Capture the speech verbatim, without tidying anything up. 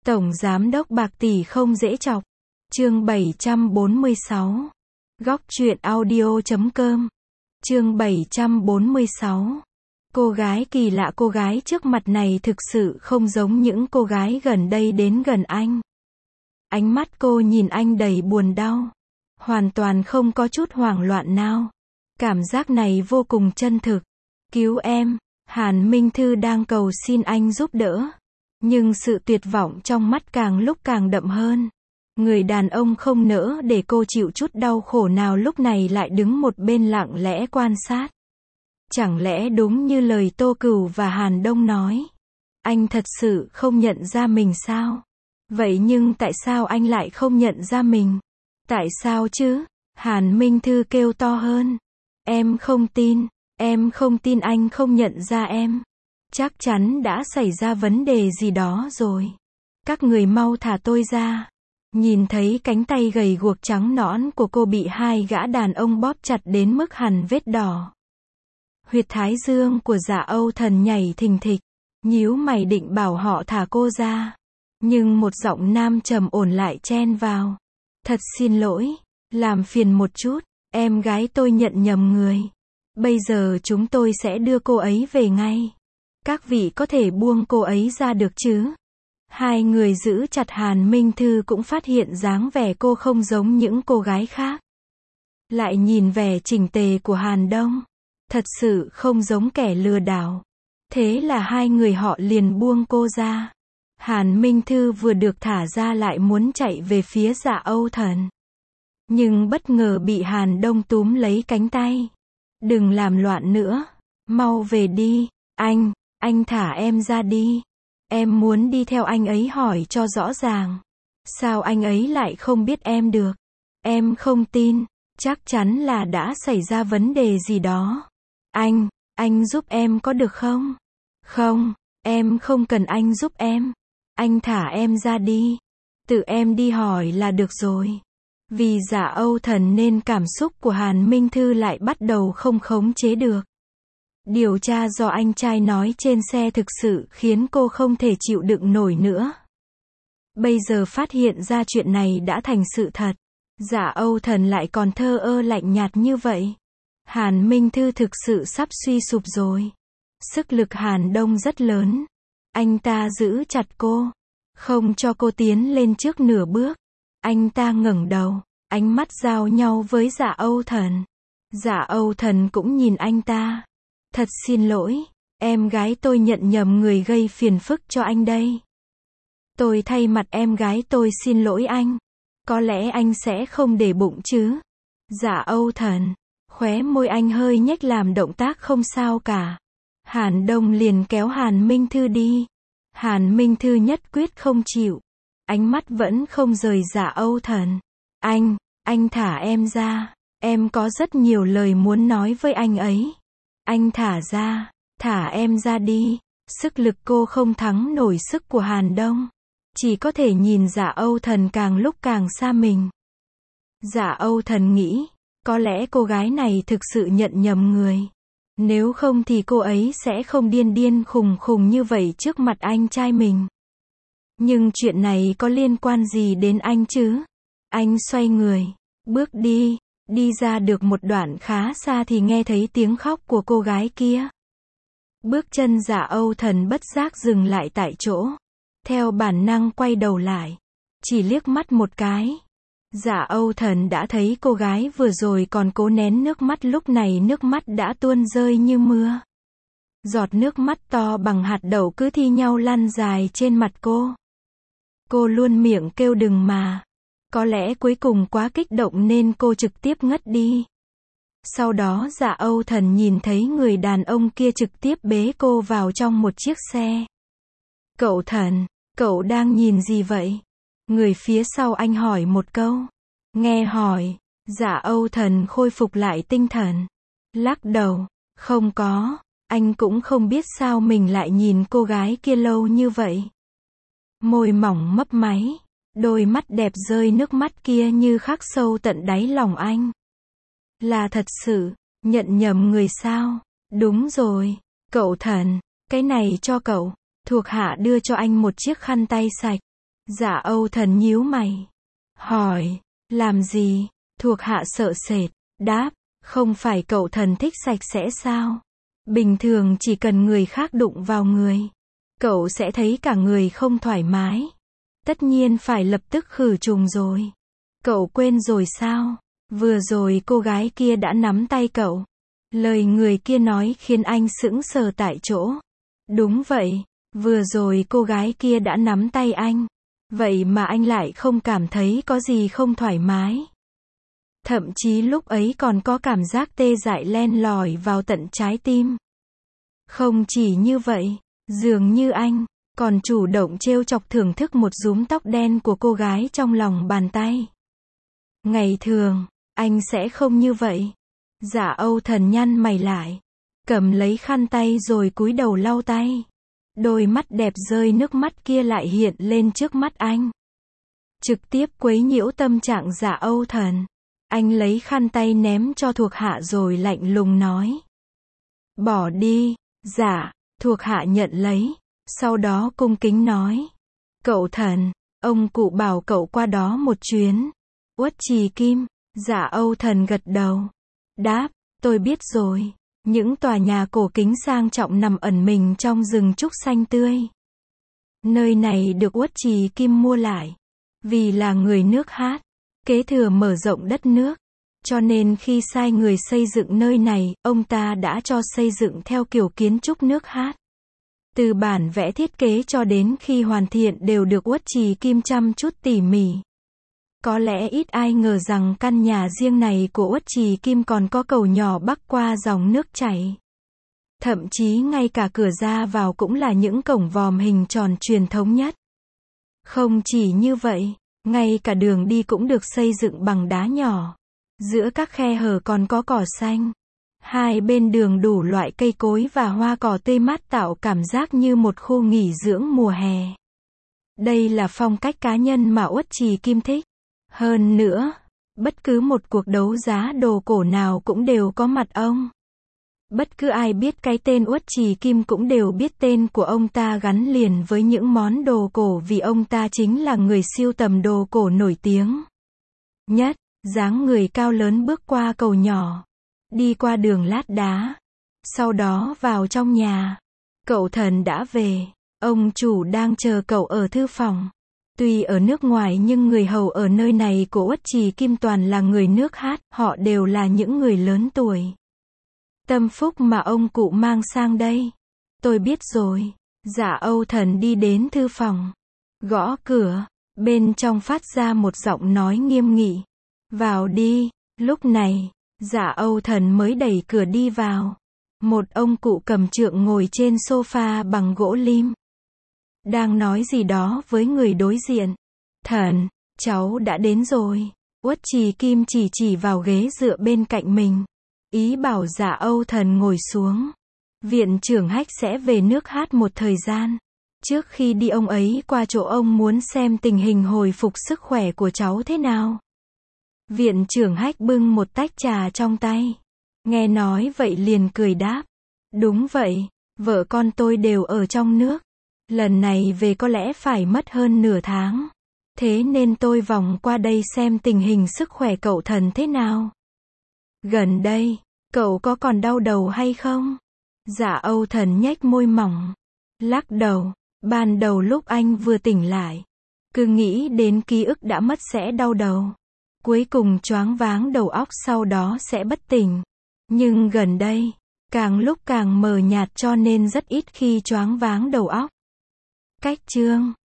Tổng giám đốc bạc tỷ không dễ chọc. Chương bảy trăm bốn mươi sáu. Góc truyện audio chấm com. Chương bảy trăm bốn mươi sáu. Cô gái kỳ lạ, cô gái trước mặt này thực sự không giống những cô gái gần đây đến gần anh. Ánh mắt cô nhìn anh đầy buồn đau, hoàn toàn không có chút hoảng loạn nào. Cảm giác này vô cùng chân thực. Cứu em, Hàn Minh Thư đang cầu xin anh giúp đỡ. Nhưng sự tuyệt vọng trong mắt càng lúc càng đậm hơn. Người đàn ông không nỡ để cô chịu chút đau khổ nào lúc này lại đứng một bên lặng lẽ quan sát. Chẳng lẽ đúng như lời Tô Cửu và Hàn Đông nói, anh thật sự không nhận ra mình sao? Vậy nhưng tại sao anh lại không nhận ra mình? Tại sao chứ? Hàn Minh Thư kêu to hơn. Em không tin, em không tin anh không nhận ra em. Chắc chắn đã xảy ra vấn đề gì đó rồi. Các người mau thả tôi ra. Nhìn thấy cánh tay gầy guộc trắng nõn của cô bị hai gã đàn ông bóp chặt đến mức hằn vết đỏ. Huyệt thái dương của Dạ Âu Thần nhảy thình thịch, nhíu mày định bảo họ thả cô ra. Nhưng một giọng nam trầm ổn lại chen vào. Thật xin lỗi, làm phiền một chút, em gái tôi nhận nhầm người. Bây giờ chúng tôi sẽ đưa cô ấy về ngay. Các vị có thể buông cô ấy ra được chứ? Hai người giữ chặt Hàn Minh Thư cũng phát hiện dáng vẻ cô không giống những cô gái khác. Lại nhìn vẻ chỉnh tề của Hàn Đông, thật sự không giống kẻ lừa đảo. Thế là hai người họ liền buông cô ra. Hàn Minh Thư vừa được thả ra lại muốn chạy về phía Dạ Âu Thần. Nhưng bất ngờ bị Hàn Đông túm lấy cánh tay. Đừng làm loạn nữa, mau về đi, anh, anh thả em ra đi. Em muốn đi theo anh ấy hỏi cho rõ ràng. Sao anh ấy lại không biết em được? Em không tin, chắc chắn là đã xảy ra vấn đề gì đó. Anh, anh giúp em có được không? Không, em không cần anh giúp em. Anh thả em ra đi. Tự em đi hỏi là được rồi. Vì Dạ Âu Thần nên cảm xúc của Hàn Minh Thư lại bắt đầu không khống chế được. Điều tra do anh trai nói trên xe thực sự khiến cô không thể chịu đựng nổi nữa. Bây giờ phát hiện ra chuyện này đã thành sự thật. Dạ Âu Thần lại còn thờ ơ lạnh nhạt như vậy. Hàn Minh Thư thực sự sắp suy sụp rồi. Sức lực Hàn Đông rất lớn. Anh ta giữ chặt cô, không cho cô tiến lên trước nửa bước. Anh ta ngẩng đầu, ánh mắt giao nhau với Dạ Âu Thần. Dạ Âu Thần cũng nhìn anh ta. Thật xin lỗi, em gái tôi nhận nhầm người gây phiền phức cho anh đây. Tôi thay mặt em gái tôi xin lỗi anh. Có lẽ anh sẽ không để bụng chứ? Dạ Âu Thần, khóe môi anh hơi nhếch làm động tác không sao cả. Hàn Đông liền kéo Hàn Minh Thư đi. Hàn Minh Thư nhất quyết không chịu. Ánh mắt vẫn không rời Dạ Âu Thần. Anh, anh thả em ra. Em có rất nhiều lời muốn nói với anh ấy. Anh thả ra, thả em ra đi. Sức lực cô không thắng nổi sức của Hàn Đông. Chỉ có thể nhìn Dạ Âu Thần càng lúc càng xa mình. Dạ Âu Thần nghĩ, có lẽ cô gái này thực sự nhận nhầm người. Nếu không thì cô ấy sẽ không điên điên khùng khùng như vậy trước mặt anh trai mình. Nhưng chuyện này có liên quan gì đến anh chứ? Anh xoay người, bước đi. Đi ra được một đoạn khá xa thì nghe thấy tiếng khóc của cô gái kia. Bước chân Dạ Âu Thần bất giác dừng lại tại chỗ. Theo bản năng quay đầu lại. Chỉ liếc mắt một cái. Dạ Âu Thần đã thấy cô gái vừa rồi còn cố nén nước mắt, lúc này nước mắt đã tuôn rơi như mưa. Giọt nước mắt to bằng hạt đậu cứ thi nhau lăn dài trên mặt cô. Cô luôn miệng kêu đừng mà. Có lẽ cuối cùng quá kích động nên cô trực tiếp ngất đi. Sau đó Dạ Âu Thần nhìn thấy người đàn ông kia trực tiếp bế cô vào trong một chiếc xe. Cậu Thần, cậu đang nhìn gì vậy? Người phía sau anh hỏi một câu. Nghe hỏi, Dạ Âu Thần khôi phục lại tinh thần. Lắc đầu, không có, anh cũng không biết sao mình lại nhìn cô gái kia lâu như vậy. Môi mỏng mấp máy. Đôi mắt đẹp rơi nước mắt kia như khắc sâu tận đáy lòng anh. Là thật sự, nhận nhầm người sao? Đúng rồi, cậu Thần, cái này cho cậu. Thuộc hạ đưa cho anh một chiếc khăn tay sạch. Dạ Âu Thần nhíu mày. Hỏi, làm gì? Thuộc hạ sợ sệt, đáp, không phải cậu thần thích sạch sẽ sao? Bình thường chỉ cần người khác đụng vào người, cậu sẽ thấy cả người không thoải mái. Tất nhiên phải lập tức khử trùng rồi. Cậu quên rồi sao? Vừa rồi cô gái kia đã nắm tay cậu. Lời người kia nói khiến anh sững sờ tại chỗ. Đúng vậy, vừa rồi cô gái kia đã nắm tay anh. Vậy mà anh lại không cảm thấy có gì không thoải mái. Thậm chí lúc ấy còn có cảm giác tê dại len lỏi vào tận trái tim. Không chỉ như vậy, dường như anh còn chủ động trêu chọc thưởng thức một rúm tóc đen của cô gái trong lòng bàn tay. Ngày thường, anh sẽ không như vậy. Dạ Âu Thần nhăn mày lại, cầm lấy khăn tay rồi cúi đầu lau tay. Đôi mắt đẹp rơi nước mắt kia lại hiện lên trước mắt anh. Trực tiếp quấy nhiễu tâm trạng Dạ Âu Thần. Anh lấy khăn tay ném cho thuộc hạ rồi lạnh lùng nói. Bỏ đi. Dạ, thuộc hạ nhận lấy. Sau đó cung kính nói. Cậu Thần, ông cụ bảo cậu qua đó một chuyến. Uất Trì Kim. Dạ Âu Thần gật đầu. Đáp, tôi biết rồi. Những tòa nhà cổ kính sang trọng nằm ẩn mình trong rừng trúc xanh tươi. Nơi này được Uất Trì Kim mua lại. Vì là người nước Hát, kế thừa mở rộng đất nước. Cho nên khi sai người xây dựng nơi này, ông ta đã cho xây dựng theo kiểu kiến trúc nước Hát. Từ bản vẽ thiết kế cho đến khi hoàn thiện đều được Uất Trì Kim chăm chút tỉ mỉ. Có lẽ ít ai ngờ rằng căn nhà riêng này của Uất Trì Kim còn có cầu nhỏ bắc qua dòng nước chảy. Thậm chí ngay cả cửa ra vào cũng là những cổng vòm hình tròn truyền thống nhất. Không chỉ như vậy, ngay cả đường đi cũng được xây dựng bằng đá nhỏ. Giữa các khe hở còn có cỏ xanh. Hai bên đường đủ loại cây cối và hoa cỏ tươi mát tạo cảm giác như một khu nghỉ dưỡng mùa hè. Đây là phong cách cá nhân mà Uất Trì Kim thích. Hơn nữa, bất cứ một cuộc đấu giá đồ cổ nào cũng đều có mặt ông. Bất cứ ai biết cái tên Uất Trì Kim cũng đều biết tên của ông ta gắn liền với những món đồ cổ vì ông ta chính là người sưu tầm đồ cổ nổi tiếng nhất. Dáng người cao lớn bước qua cầu nhỏ, đi qua đường lát đá, sau đó vào trong nhà. Cậu Thần đã về, ông chủ đang chờ cậu ở thư phòng. Tuy ở nước ngoài nhưng người hầu ở nơi này của Uất Trì Kim toàn là người nước Hát, họ đều là những người lớn tuổi. Tâm phúc mà ông cụ mang sang đây. Tôi biết rồi. Dạ Âu Thần đi đến thư phòng, gõ cửa, bên trong phát ra một giọng nói nghiêm nghị. Vào đi. Lúc này, Dạ Âu Thần mới đẩy cửa đi vào. Một ông cụ cầm trượng ngồi trên sofa bằng gỗ lim. Đang nói gì đó với người đối diện. Thần, cháu đã đến rồi. Uất Trì Kim chỉ chỉ vào ghế dựa bên cạnh mình. Ý bảo Dạ Âu Thần ngồi xuống. Viện trưởng Hách sẽ về nước Hát một thời gian. Trước khi đi ông ấy qua chỗ ông muốn xem tình hình hồi phục sức khỏe của cháu thế nào. Viện trưởng Hách bưng một tách trà trong tay. Nghe nói vậy liền cười đáp. Đúng vậy, vợ con tôi đều ở trong nước. Lần này về có lẽ phải mất hơn nửa tháng. Thế nên tôi vòng qua đây xem tình hình sức khỏe cậu Thần thế nào. Gần đây, cậu có còn đau đầu hay không? Dạ Âu Thần nhếch môi mỏng, lắc đầu. Ban đầu lúc anh vừa tỉnh lại, cứ nghĩ đến ký ức đã mất sẽ đau đầu. Cuối cùng choáng váng đầu óc sau đó sẽ bất tỉnh. Nhưng gần đây, càng lúc càng mờ nhạt cho nên rất ít khi choáng váng đầu óc. Cách chương